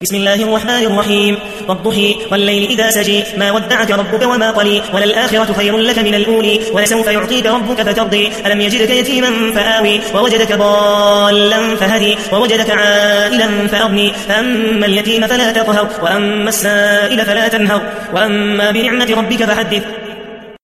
بسم الله الرحمن الرحيم والضحى والليل إذا سجى ما ودعك ربك وما قلى وللآخرة خير لك من الأولى ولسوف يعطيك ربك فترضى ألم يجدك يتيما فآوي ووجدك ضالا فهدي ووجدك عائلا فأغني فأما اليتيم فلا تقهر وأما السائل فلا تنهر وأما بنعمة ربك فحدث